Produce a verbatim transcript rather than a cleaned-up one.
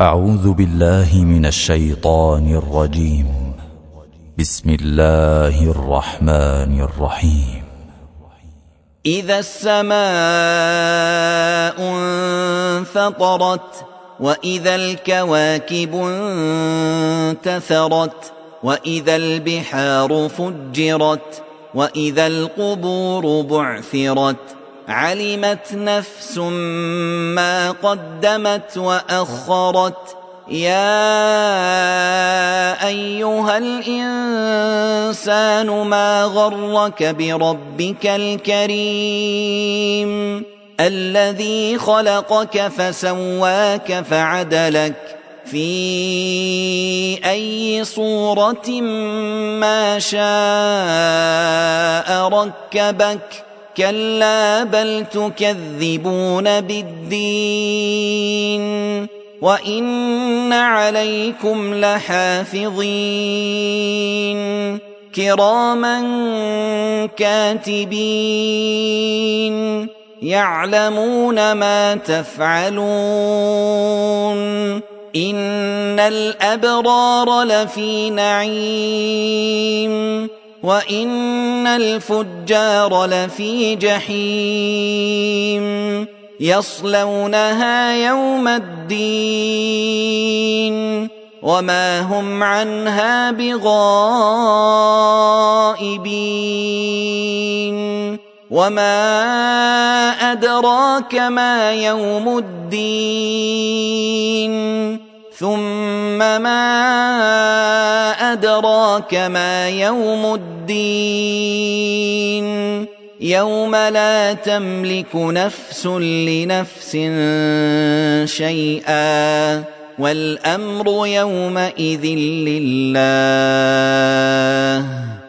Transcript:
أعوذ بالله من الشيطان الرجيم. بسم الله الرحمن الرحيم. إذا السماء انفطرت وإذا الكواكب انتثرت وإذا البحار فجرت وإذا القبور بعثرت علمت نفس ما قدمت وأخرت. يا أيها الإنسان ما غرك بربك الكريم الذي خلقك فسواك فعدلك في أي صورة ما شاء ركبك. كلا بل تكذبون بالدين وإن عليكم لحافظين كراما كاتبين يعلمون ما تفعلون. إن الأبرار لفي نعيم وإن الفجار لفي جحيم يصلونها يوم الدين وما هم عنها بغائبين. وما أدراك ما يوم الدين ثم ما أدراك ما يوم الدين يوم لا تملك نفس لنفس شيئا والأمر يومئذ لله.